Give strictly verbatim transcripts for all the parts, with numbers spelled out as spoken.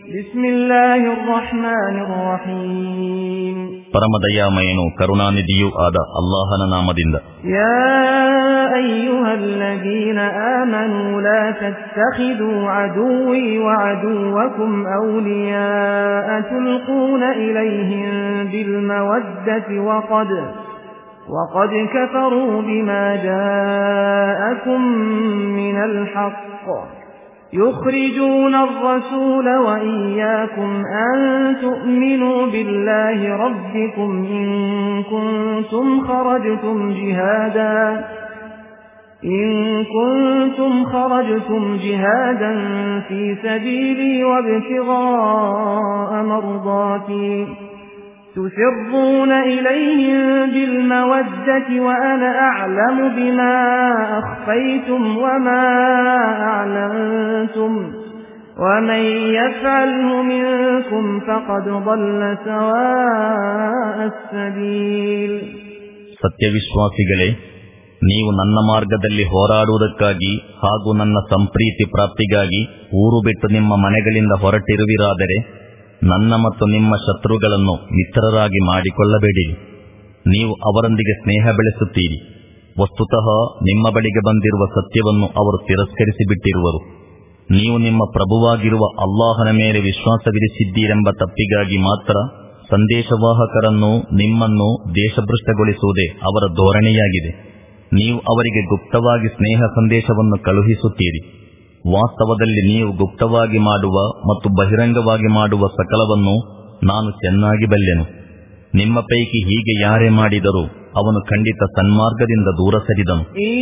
ಬಿಸ್ಮಿಲ್ಲಾಹಿರ್ ರಹ್ಮಾನಿರ್ ರಹೀಮ್. ಪರಮದಯಾಮಯನು ಕರುಣಾನಿಧಿಯೂ ಆದ ಅಲ್ಲಾಹನ ನಾಮದಿಂದ. ಯಾ ಅಯ್ಯುಹಲ್ಲದೀನ ಆಮನೂ ಲಾ ತತ್ತಖಿದೂ ಅದುವ್ವೀ ವಅದುವ್ವಕುಂ ಔಲಿಯಾಅ ತುಲ್ಕೂನ ಇಲೈಹಿಂ ಬಿಲ್ ಮವದ್ದತಿ ವಖದ್ وقد كفروا بما جاءكم من الحق يخرجون الرسول وإياكم أن تؤمنوا بالله ربكم إن كنتم خرجتم جهادا إن كنتم خرجتم جهادا في سبيلي وابتغاء مرضاتي تسرون إليهم بالمودة وأنا أعلم بما أخفيتم وما أعلنتم ومن يفعله منكم فقد ضل سواء السبيل. ಸತ್ಯವಿಶ್ವಾಸಿಗಳೇ, ನೀವು ನನ್ನ ಮಾರ್ಗದಲ್ಲಿ ಹೋರಾಡುವುದಕ್ಕಾಗಿ ಹಾಗೂ ನನ್ನ ಸಂಪ್ರೀತಿ ಪ್ರಾಪ್ತಿಗಾಗಿ ಊರು ಬಿಟ್ಟು ನಿಮ್ಮ ಮನೆಗಳಿಂದ ಹೊರಟಿರುವಿರಾದರೆ ನನ್ನ ಮತ್ತು ನಿಮ್ಮ ಶತ್ರುಗಳನ್ನು ಮಿತ್ರರಾಗಿ ಮಾಡಿಕೊಳ್ಳಬೇಡಿರಿ. ನೀವು ಅವರೊಂದಿಗೆ ಸ್ನೇಹ ಬೆಳೆಸುತ್ತೀರಿ. ವಸ್ತುತಃ ನಿಮ್ಮ ಬಳಿಗೆ ಬಂದಿರುವ ಸತ್ಯವನ್ನು ಅವರು ತಿರಸ್ಕರಿಸಿಬಿಟ್ಟಿರುವರು. ನೀವು ನಿಮ್ಮ ಪ್ರಭುವಾಗಿರುವ ಅಲ್ಲಾಹನ ಮೇಲೆ ವಿಶ್ವಾಸವಿರಿಸಿದ್ದೀರೆಂಬ ತಪ್ಪಿಗಾಗಿ ಮಾತ್ರ ಸಂದೇಶವಾಹಕರನ್ನು ನಿಮ್ಮನ್ನು ದೇಶಭ್ರಷ್ಟಗೊಳಿಸುವುದೇ ಅವರ ಧೋರಣೆಯಾಗಿದೆ. ನೀವು ಅವರಿಗೆ ಗುಪ್ತವಾಗಿ ಸ್ನೇಹ ಸಂದೇಶವನ್ನು ಕಳುಹಿಸುತ್ತೀರಿ. ವಾಸ್ತವದಲ್ಲಿ ನೀವು ಗುಪ್ತವಾಗಿ ಮಾಡುವ ಮತ್ತು ಬಹಿರಂಗವಾಗಿ ಮಾಡುವ ಸಕಲವನ್ನು ನಾನು ಚೆನ್ನಾಗಿ ಬಲ್ಲೆನು. ನಿಮ್ಮ ಪೈಕಿ ಹೀಗೆ ಯಾರೇ ಮಾಡಿದರೂ ಅವನು ಖಂಡಿತ ಸನ್ಮಾರ್ಗದಿಂದ ದೂರ ಸರಿದನು.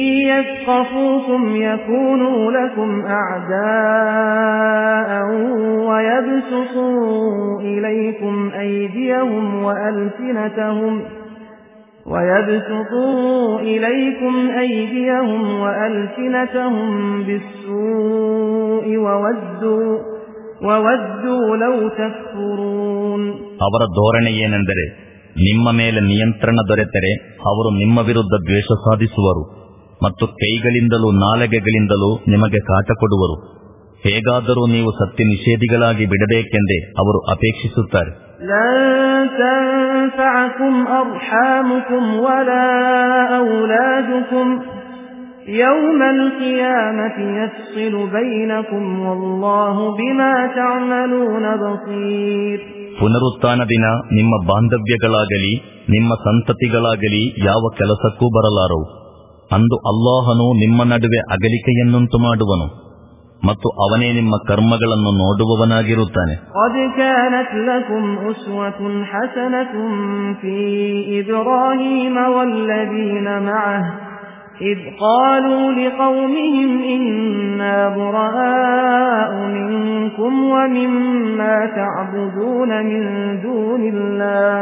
وَيَبْسُطُوا إِلَيْكُمْ أَيْدِيَهُمْ وَأَلْسِنَتَهُمْ بِالسُّوءِ وَوَدُّوا وَوَدُّوا لَوْ تَكْفُرُونَ. ಅವರ ಧೋರಣೆ ಏನೆಂದರೆ, ನಿಮ್ಮ ಮೇಲೆ ನಿಯಂತ್ರಣ ದೊರೆತರೆ ಅವರು ನಿಮ್ಮ ವಿರುದ್ಧ ದ್ವೇಷ ಸಾಧಿಸುವರು ಮತ್ತು ಕೈಗಳಿಂದಲೂ ನಾಲಿಗೆಗಳಿಂದಲೂ ನಿಮಗೆ ಕಾಟ ಕೊಡುವರು. ಹೇಗಾದರೂ ನೀವು ಸತ್ಯ ನಿಷೇಧಿಗಳಾಗಿ ಬಿಡಬೇಕೆಂದೇ ಅವರು ಅಪೇಕ್ಷಿಸುತ್ತಾರೆ. لن تنفعكم أرحامكم ولا أولادكم يوم القيامة يفصل بينكم والله بما تعملون بصير. ಪುನರುತ್ಥಾನ ದಿನ ನಿಮ್ಮ ಬಾಂಧವ್ಯಗಳಾಗಲಿ ನಿಮ್ಮ ಸಂತತಿಗಳಾಗಲಿ ಯಾವ ಕೆಲಸಕ್ಕೂ ಬರಲಾರವು. ಅಂದು ಅಲ್ಲಾಹನು ನಿಮ್ಮ ನಡುವೆ ಅಗಲಿಕೆಯನ್ನುಂಟು ಮಾಡುವನು ಮತ್ತು ಅವನೇ ನಿಮ್ಮ ಕರ್ಮಗಳನ್ನು ನೋಡುವವನಾಗಿರುತ್ತಾನೆ. قد كانت لكم أسوة حسنة في إبراهيم والذين معه إذ قالوا لقومهم إنا براء منكم ومما تعبدون من دون الله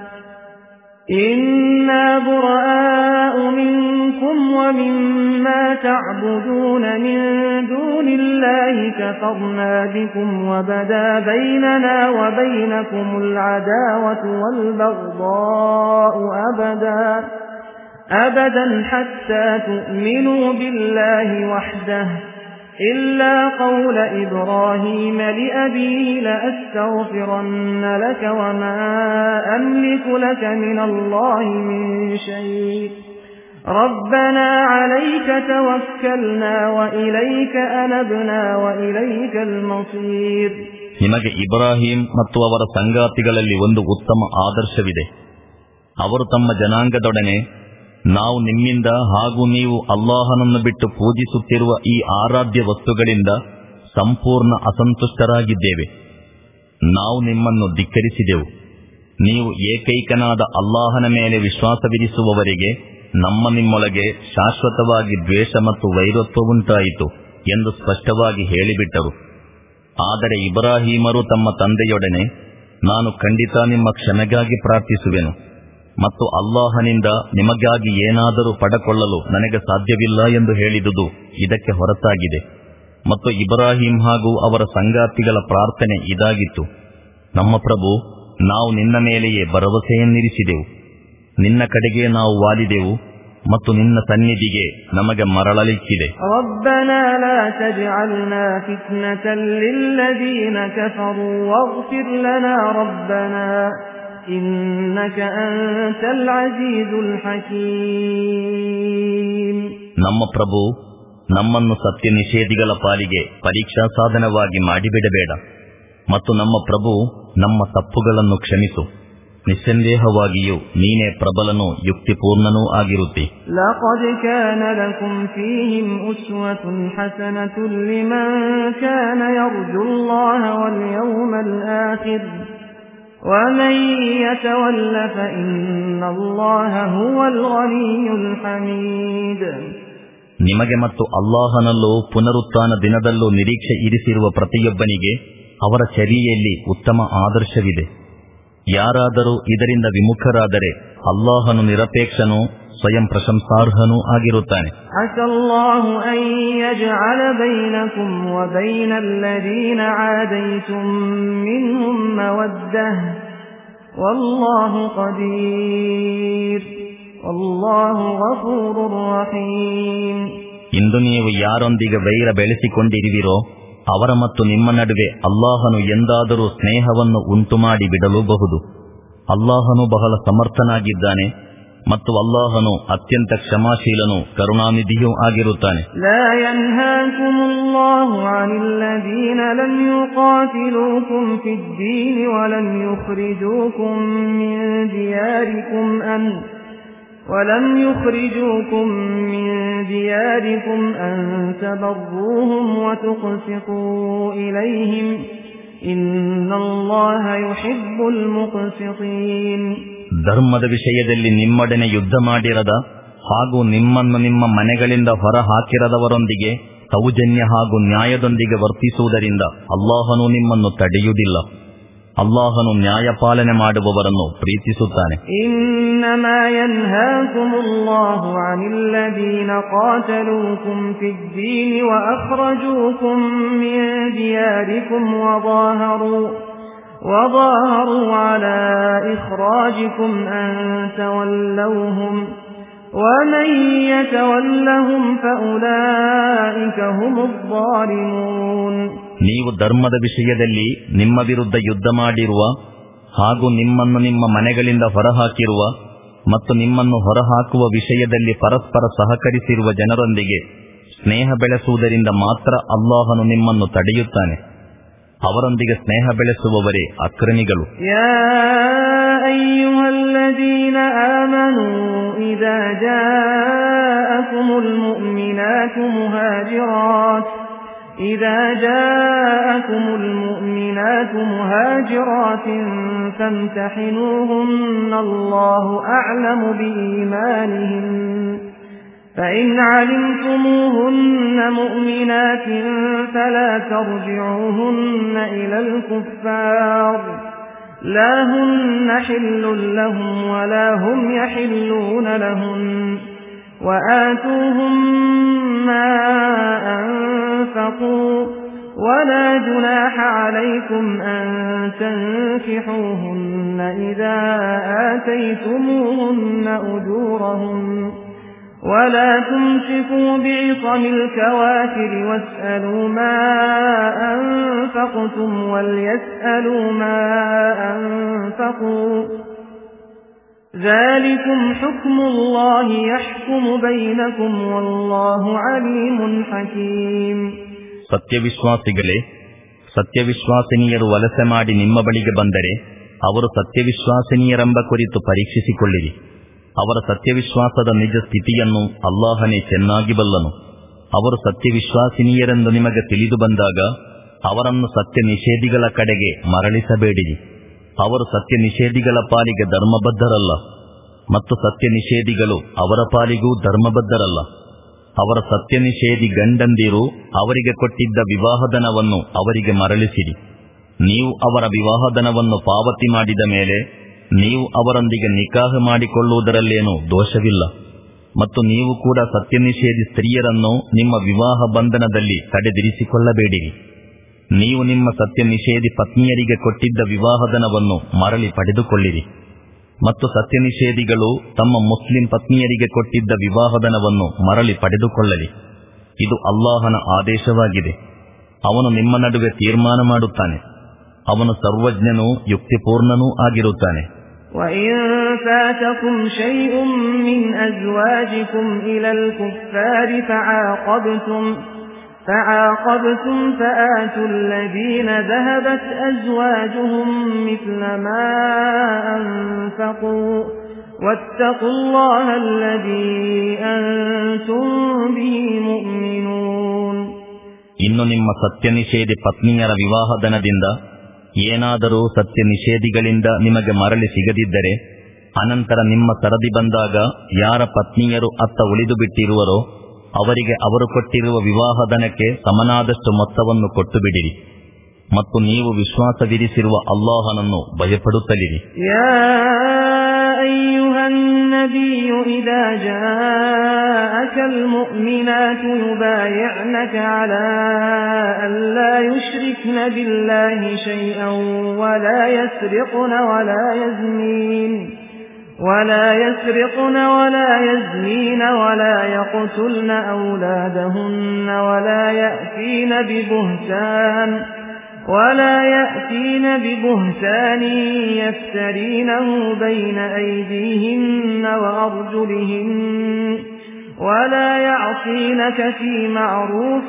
إنا براء منكم ومما تعبدون من دون الله كفرنا بكم وبدا بيننا وبينكم العداوة والبغضاء أبدا أبدا حتى تؤمنوا بالله وحده إلا قول إبراهيم لأبيه لأستغفرن لك وما أملك لك من الله من شيء ربنا عليك توكلنا وإليك أنبنا وإليك المصير. ನಿಮಗೆ ಇಬ್ರಾಹಿಂ ಮತ್ತು ಅವರ ಸಂಗಾತಿಗಳಲ್ಲಿ ಒಂದು ಉತ್ತಮ ಆದರ್ಶವಿದೆ. ಅವರು ತಮ್ಮ ಜನಾಂಗದೊಡನೆ, ನಾವು ನಿಮ್ಮಿಂದ ಹಾಗೂ ನೀವು ಅಲ್ಲಾಹನನ್ನು ಬಿಟ್ಟು ಪೂಜಿಸುತ್ತಿರುವ ಈ ಆರಾಧ್ಯ ವಸ್ತುಗಳಿಂದ ಸಂಪೂರ್ಣ ಅಸಂತುಷ್ಟರಾಗಿದ್ದೇವೆ. ನಾವು ನಿಮ್ಮನ್ನು ಧಿಕ್ಕರಿಸಿದೆವು. ನೀವು ಏಕೈಕನಾದ ಅಲ್ಲಾಹನ ಮೇಲೆ ವಿಶ್ವಾಸವಿರಿಸುವವರಿಗೆ ನಮ್ಮ ನಿಮ್ಮೊಳಗೆ ಶಾಶ್ವತವಾಗಿ ದ್ವೇಷ ಮತ್ತು ವೈರತ್ವವುಂಟಾಯಿತು ಎಂದು ಸ್ಪಷ್ಟವಾಗಿ ಹೇಳಿಬಿಟ್ಟರು. ಆದರೆ ಇಬ್ರಾಹಿಮರು ತಮ್ಮ ತಂದೆಯೊಡನೆ, ನಾನು ಖಂಡಿತ ನಿಮ್ಮ ಕ್ಷಮೆಗಾಗಿ ಪ್ರಾರ್ಥಿಸುವೆನು ಮತ್ತು ಅಲ್ಲಾಹನಿಂದ ನಿಮಗಾಗಿ ಏನಾದರೂ ಪಡೆಕೊಳ್ಳಲು ನನಗೆ ಸಾಧ್ಯವಿಲ್ಲ ಎಂದು ಹೇಳಿದುದು ಇದಕ್ಕೆ ಹೊರತಾಗಿದೆ. ಮತ್ತು ಇಬ್ರಾಹಿಂ ಹಾಗೂ ಅವರ ಸಂಗಾತಿಗಳ ಪ್ರಾರ್ಥನೆ ಇದಾಗಿತ್ತು, ನಮ್ಮ ಪ್ರಭು, ನಾವು ನಿನ್ನ ಮೇಲೆಯೇ ಭರವಸೆಯನ್ನಿರಿಸಿದೆವು, ನಿನ್ನ ಕಡೆಗೆ ನಾವು ವಾಲಿದೆವು, ಮತ್ತು ನಿನ್ನ ಸನ್ನಿಧಿಗೆ ನಮಗೆ ಮರಳಲಿಕ್ಕಿದೆ. ರಬ್ಬನಾ ಲಾ ತಜ್ಅಲ್ನಾ ಫಿತ್ನತನ್ ಲಿಲ್ಲದೀನ ಕಫರೂ ವಗ್ಫಿರ್ ಲನಾ ರಬ್ಬನಾ ಇನ್ನಕ ಅಂತಲ್ ಅಜೀಜುಲ್ ಹಕೀಮ್. ನಮ್ಮ ಪ್ರಭು, ನಮ್ಮನ್ನು ಸತ್ಯ ನಿಷೇಧಿಗಳ ಪಾಲಿಗೆ ಪರೀಕ್ಷಾ ಸಾಧನವಾಗಿ ಮಾಡಿಬಿಡಬೇಡ, ಮತ್ತು ನಮ್ಮ ಪ್ರಭು, ನಮ್ಮ ತಪ್ಪುಗಳನ್ನು ಕ್ಷಮಿಸು. ನಿಸ್ಸಂದೇಹವಾಗಿಯೂ ನೀನೇ ಪ್ರಬಲನೂ ಯುಕ್ತಿಪೂರ್ಣನೂ ಆಗಿರುತ್ತಿ. ಲಖದ್ ಕಾನ ಲಕುಂ ಫೀಹಿಂ ಉಸ್ವತುನ್ ಹಸನತುನ್ ಲಿಮನ್ ಕಾನ ಯರ್ಜುಲ್ಲಾಹ ವಲ್ ಯೌಮಲ್ ಆಖಿರ್ ವಮನ್ ಯತವಲ್ಲ ಫಇನ್ನಲ್ಲಾಹ ಹುವಲ್ ಗನಿಯುಲ್ ಹಮೀದ್. ನಿಮಗೆ ಮತ್ತು ಅಲ್ಲಾಹನಲ್ಲೂ ಪುನರುತ್ಥಾನ ದಿನದಲ್ಲೂ ನಿರೀಕ್ಷೆ ಇರಿಸಿರುವ ಪ್ರತಿಯೊಬ್ಬನಿಗೆ ಅವರ ಚರ್ಯೆಯಲ್ಲಿ ಉತ್ತಮ ಆದರ್ಶವಿದೆ. ಯಾರಾದರೂ ಇದರಿಂದ ವಿಮುಖರಾದರೆ ಅಲ್ಲಾಹನು ನಿರಪೇಕ್ಷನೂ ಸ್ವಯಂ ಪ್ರಶಂಸಾರ್ಹನೂ ಆಗಿರುತ್ತಾನೆ. ಅಸಲ್ಲಾಹು ಅನ್ ಯಜ್ಅಲ ಬೈನಕುಂ ವ ಬೈನಲ್ಲದೀನ ಆದೈತುಂ ಮಿನ್ಹುಂ ಮವದ್ದಹ ವಲ್ಲಾಹು ಖದೀರ್ ವಲ್ಲಾಹು ಗಫೂರುರ್ ರಹೀಮ್. ಇಂದು ನೀವು ಯಾರೊಂದಿಗೆ ವೈರ ಬೆಳೆಸಿಕೊಂಡಿರುವಿರೋ ಅವರ ಮತ್ತು ನಿಮ್ಮ ನಡುವೆ ಅಲ್ಲಾಹನು ಎಂದಾದರೂ ಸ್ನೇಹವನ್ನು ಉಂಟುಮಾಡಿ ಬಿಡಲೂಬಹುದು. ಅಲ್ಲಾಹನು ಬಹಳ ಸಮರ್ಥನಾಗಿದ್ದಾನೆ ಮತ್ತು ಅಲ್ಲಾಹನು ಅತ್ಯಂತ ಕ್ಷಮಾಶೀಲನೂ ಕರುಣಾನಿಧಿಯೂ ಆಗಿರುತ್ತಾನೆ. ಲಾ ಯನ್ಹಾಕುಮುಲ್ಲಾಹು ಅನಿಲ್ಲದೀನ ಲಂ ಯುಕಾತಿಲೂಕುಂ ಫಿದ್ದೀನ್ ವಲಂ ಯುಖ್ರಿಜೂಕುಂ ಮಿನ್ ದಿಯಾರಿಕುಂ ಅನ್ ولم يخرجوكم من دياركم أن تبروهم وتقسطوا إليهم إن الله يحب المقسطين. ಧರ್ಮದ ವಿಷಯದಲ್ಲಿ ನಿಮ್ಮೊಡನೆ ಯುದ್ಧ ಮಾಡಿರದ ಹಾಗೂ ನಿಮ್ಮನ್ನು ನಿಮ್ಮ ಮನೆಗಳಿಂದ ಹೊರ ಹಾಕಿರದವರೊಂದಿಗೆ ಸೌಜನ್ಯ ಹಾಗೂ ನ್ಯಾಯದೊಂದಿಗೆ ವರ್ತಿಸುವುದರಿಂದ ಅಲ್ಲಾಹನು ನಿಮ್ಮನ್ನು ತಡೆಯುವುದಿಲ್ಲ. ಅಲ್ಲಾಹನು ನ್ಯಾಯಪಾಲನೆ ಮಾಡುವವರನ್ನು ಪ್ರೀತಿಸುತ್ತಾನೆ. ಇನ್ನಮಾ ಯನ್ಹಾಕುಮುಲ್ಲಾಹು ಅನಿಲ್ಲದೀನ ಖಾತಲೂಕುಂ ಫಿದ್ದೀನ್ ವ ಅಖ್ರಜೂಕುಂ ಮಿನ್ ದಿಯಾರಿಕುಂ ವದಾಹರು ವದಾಹರು ಅಲಾ ಇಖ್ರಾಜಿಕುಂ ಅನ್ ತವಲ್ಲೌಹುಂ ವಮನ್ ಯತವಲ್ಲಹುಂ ಫಉಲೈಕ ಹುಮುದ್ ಝಾಲಿಮೂನ್. ನೀವು ಧರ್ಮದ ವಿಷಯದಲ್ಲಿ ನಿಮ್ಮ ವಿರುದ್ಧ ಯುದ್ಧ ಮಾಡಿರುವ ಹಾಗೂ ನಿಮ್ಮನ್ನು ನಿಮ್ಮ ಮನೆಗಳಿಂದ ಹೊರಹಾಕಿರುವ ಮತ್ತು ನಿಮ್ಮನ್ನು ಹೊರಹಾಕುವ ವಿಷಯದಲ್ಲಿ ಪರಸ್ಪರ ಸಹಕರಿಸಿರುವ ಜನರೊಂದಿಗೆ ಸ್ನೇಹ ಬೆಳೆಸುವುದರಿಂದ ಮಾತ್ರ ಅಲ್ಲಾಹನು ನಿಮ್ಮನ್ನು ತಡೆಯುತ್ತಾನೆ. ಅವರೊಂದಿಗೆ ಸ್ನೇಹ ಬೆಳೆಸುವವರೇ ಅಕ್ರಮಿಗಳು. ಯಾ ಅಯ್ಯುಹಲ್ಲದೀನ ಆಮನೂ ಇದಾ ಜಾಅಕುಮುಲ್ ಮುಅ್ಮಿನಾತು ಮುಹಾಜಿರಾತ್ إذا جاءكم المؤمنات مهاجرات فامتحنوهن الله أعلم بإيمانهن فإن علمتموهن مؤمنات فلا ترجعوهن إلى الكفار لا هن حل لهم ولا هم يحلون لهن وآتوهم ما أنفقوا ولا جناح عليكم أن تنكحوهن إذا آتيتموهن أجورهن ولا تمسكوا بعصم الكوافر واسألوا ما أنفقتم وليسألوا ما أنفقوا ذلكم حكم الله يحكم بينكم والله عليم حكيم. ಸತ್ಯವಿಶ್ವಾಸಿಗಳೇ, ಸತ್ಯವಿಶ್ವಾಸಿನಿಯರು ವಲಸೆ ಮಾಡಿ ನಿಮ್ಮ ಬಳಿಗೆ ಬಂದರೆ ಅವರು ಸತ್ಯವಿಶ್ವಾಸಿನಿಯರೆಂಬ ಕುರಿತು ಪರೀಕ್ಷಿಸಿಕೊಳ್ಳಿರಿ. ಅವರ ಸತ್ಯವಿಶ್ವಾಸದ ನಿಜ ಸ್ಥಿತಿಯನ್ನು ಅಲ್ಲಾಹನೇ ಚೆನ್ನಾಗಿ ಬಲ್ಲನು. ಅವರು ಸತ್ಯವಿಶ್ವಾಸಿನಿಯರೆಂದು ನಿಮಗೆ ತಿಳಿದು ಬಂದಾಗ ಅವರನ್ನು ಸತ್ಯ ನಿಷೇಧಿಗಳ ಕಡೆಗೆ ಮರಳಿಸಬೇಡಿರಿ. ಅವರು ಸತ್ಯ ನಿಷೇಧಿಗಳ ಪಾಲಿಗೆ ಧರ್ಮಬದ್ಧರಲ್ಲ ಮತ್ತು ಸತ್ಯ ನಿಷೇಧಿಗಳು ಅವರ ಪಾಲಿಗೂ ಧರ್ಮಬದ್ಧರಲ್ಲ. ಅವರ ಸತ್ಯ ನಿಷೇಧಿ ಗಂಡಂದಿರು ಅವರಿಗೆ ಕೊಟ್ಟಿದ್ದ ವಿವಾಹಧನವನ್ನು ಅವರಿಗೆ ಮರಳಿಸಿರಿ. ನೀವು ಅವರ ವಿವಾಹಧನವನ್ನು ಪಾವತಿ ಮಾಡಿದ ಮೇಲೆ ನೀವು ಅವರೊಂದಿಗೆ ನಿಕಾಹ ಮಾಡಿಕೊಳ್ಳುವುದರಲ್ಲೇನೂ ದೋಷವಿಲ್ಲ. ಮತ್ತು ನೀವು ಕೂಡ ಸತ್ಯ ನಿಷೇಧಿ ಸ್ತ್ರೀಯರನ್ನು ನಿಮ್ಮ ವಿವಾಹ ಬಂಧನದಲ್ಲಿ ತಡೆದಿರಿಸಿಕೊಳ್ಳಬೇಡಿರಿ. ನೀವು ನಿಮ್ಮ ಸತ್ಯ ನಿಷೇಧಿ ಪತ್ನಿಯರಿಗೆ ಕೊಟ್ಟಿದ್ದ ವಿವಾಹಧನವನ್ನು ಮರಳಿ ಪಡೆದುಕೊಳ್ಳಿರಿ. ಮತ್ತು ಸತ್ಯನಿಷೇಧಿಗಳು ತಮ್ಮ ಮುಸ್ಲಿಂ ಪತ್ನಿಯರಿಗೆ ಕೊಟ್ಟಿದ್ದ ವಿವಾಹಧನವನ್ನು ಮರಳಿ ಪಡೆದುಕೊಳ್ಳಲಿ. ಇದು ಅಲ್ಲಾಹನ ಆದೇಶವಾಗಿದೆ. ಅವನು ನಿಮ್ಮ ನಡುವೆ ತೀರ್ಮಾನ ಮಾಡುತ್ತಾನೆ. ಅವನು ಸರ್ವಜ್ಞನೂ ಯುಕ್ತಿಪೂರ್ಣನೂ ಆಗಿರುತ್ತಾನೆ. وَإِن فَاتَكُمْ شَيْءٌ مِّنْ أَزْوَاجِكُمْ إِلَى الْكُفَّارِ فَعَاقَبْتُمْ فَعَاقَبْتُمْ فَآتُوا الَّذِينَ ذَهَبَتْ أَزْوَاجُهُم مِّثْلَ مَا أَنفَقُوا وَاتَّقُوا اللَّهَ الَّذِي أَنتُم بِهِ مُؤْمِنُونَ. ಇನ್ನು ನಿಮ್ಮ ಸತ್ಯನಿಷೇಧಿ ಪತ್ನಿಯರ ವಿವಾಹಧನದಿಂದ ಏನಾದರೂ ಸತ್ಯ ನಿಷೇಧಿಗಳಿಂದ ನಿಮಗೆ ಮರಳಿ ಸಿಗದಿದ್ದರೆ, ಅನಂತರ ನಿಮ್ಮ ಸರದಿ ಬಂದಾಗ ಯಾರ ಪತ್ನಿಯರು ಅತ್ತ ಉಳಿದು ಬಿಟ್ಟಿರುವರೋ ಅವರಿಗೆ ಅವರು ಕೊಟ್ಟಿರುವ ವಿವಾಹಧನಕ್ಕೆ ಸಮನಾದಷ್ಟು ಮೊತ್ತವನ್ನು ಕೊಟ್ಟು ಬಿಡಿರಿ. ಮತ್ತು ನೀವು ವಿಶ್ವಾಸವಿರಿಸಿರುವ ಅಲ್ಲಾಹನನ್ನು ಭಯಪಡುತ್ತಲಿರಿ. أيها النبي إذا جاءك المؤمنات يبايعنك على أن لا يشركن بالله شيئا ولا يسرقن ولا يزنين ولا يسرقن ولا يزنين ولا يقتلن أولادهن ولا يأتين ببهتان ولا يأتين ببهتان يفترينه بين أيديهن وأرجلهن ولا يعصينك في معروف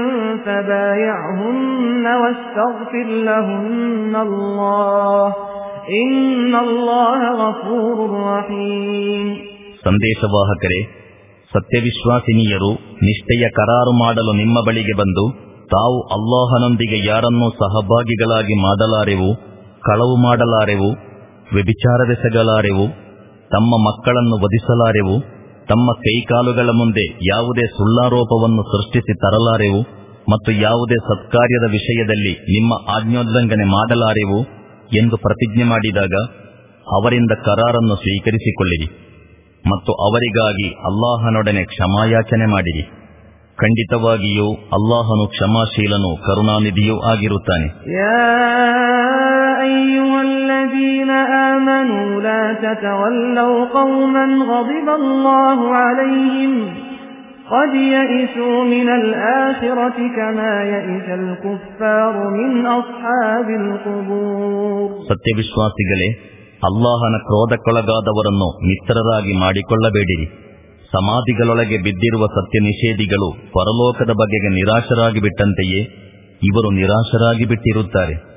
فبايعهن واستغفر لهن الله إن الله غفور رحيم. ಸಂದೇಶವಾಹಕರೇ, ಸತ್ಯವಿಶ್ವಾಸಿನಿಯರು ನಿಷ್ಠೆಯ ಕರಾರು ಮಾಡಲು ನಿಮ್ಮ ಬಳಿಗೆ ಬಂದು, ತಾವು ಅಲ್ಲಾಹನೊಂದಿಗೆ ಯಾರನ್ನೂ ಸಹಭಾಗಿಗಳಾಗಿ ಮಾಡಲಾರೆವು, ಕಳವು ಮಾಡಲಾರೆವು, ವ್ಯಭಿಚಾರವೆಸಗಲಾರೆವು, ತಮ್ಮ ಮಕ್ಕಳನ್ನು ವಧಿಸಲಾರೆವು, ತಮ್ಮ ಕೈಕಾಲುಗಳ ಮುಂದೆ ಯಾವುದೇ ಸುಳ್ಳಾರೋಪವನ್ನು ಸೃಷ್ಟಿಸಿ ತರಲಾರೆವು ಮತ್ತು ಯಾವುದೇ ಸತ್ಕಾರ್ಯದ ವಿಷಯದಲ್ಲಿ ನಿಮ್ಮ ಆಜ್ಞೋಲ್ಲಂಘನೆ ಮಾಡಲಾರೆವು ಎಂದು ಪ್ರತಿಜ್ಞೆ ಮಾಡಿದಾಗ ಅವರಿಂದ ಕರಾರನ್ನು ಸ್ವೀಕರಿಸಿಕೊಳ್ಳಿರಿ ಮತ್ತು ಅವರಿಗಾಗಿ ಅಲ್ಲಾಹನೊಡನೆ ಕ್ಷಮಾಯಾಚನೆ ಮಾಡಿರಿ. ಖಂಡಿತವಾಗಿಯೂ ಅಲ್ಲಾಹನು ಕ್ಷಮಾಶೀಲನು ಕರುಣಾನಿಧಿಯೂ ಆಗಿರುತ್ತಾನೆ. ಯಾ ಅಯ್ಯುಹಲ್ಲದೀನ ಆಮನೂ ಲಾ ತತವಲ್ಲೌ ಕೌಮನ್ ಗದಿಬಲ್ಲಾಹು ಅಲೈಹಿಂ قد يئسوا من الآخرة كما يئس الكفار من أصحاب القبور. ಸತ್ಯವಿಶ್ವಾಸಿಗಳೇ, ಅಲ್ಲಾಹನ ಕ್ರೋಧಕ್ಕೊಳಗಾದವರನ್ನು ಮಿತ್ರರಾಗಿ ಮಾಡಿಕೊಳ್ಳಬೇಡಿರಿ. ಸಮಾಧಿಗಳೊಳಗೆ ಬಿದ್ದಿರುವ ಸತ್ಯ ನಿಷೇಧಿಗಳು ಪರಲೋಕದ ಬಗೆಗೆ ನಿರಾಶರಾಗಿ ಬಿಟ್ಟಂತೆಯೇ ಇವರು ನಿರಾಶರಾಗಿ ಬಿಟ್ಟಿರುತ್ತಾರೆ.